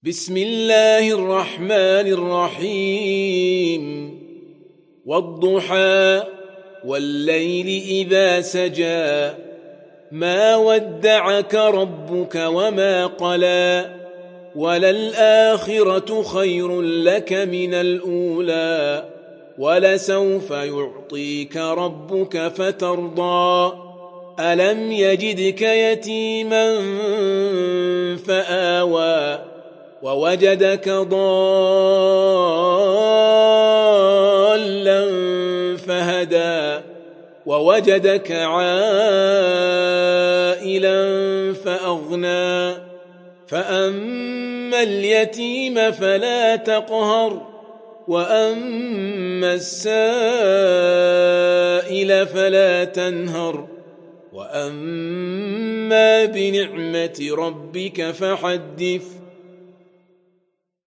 بسم الله الرحمن الرحيم والضحى والليل إذا سجى ما ودعك ربك وما قلى وللآخرة خير لك من الأولى ولسوف يعطيك ربك فترضى ألم يجدك يتيما فآوى ووجدك ضالا فهدى ووجدك عائلا فأغنى فأما اليتيم فلا تقهر وأما السائل فلا تنهر وأما بنعمة ربك فحدث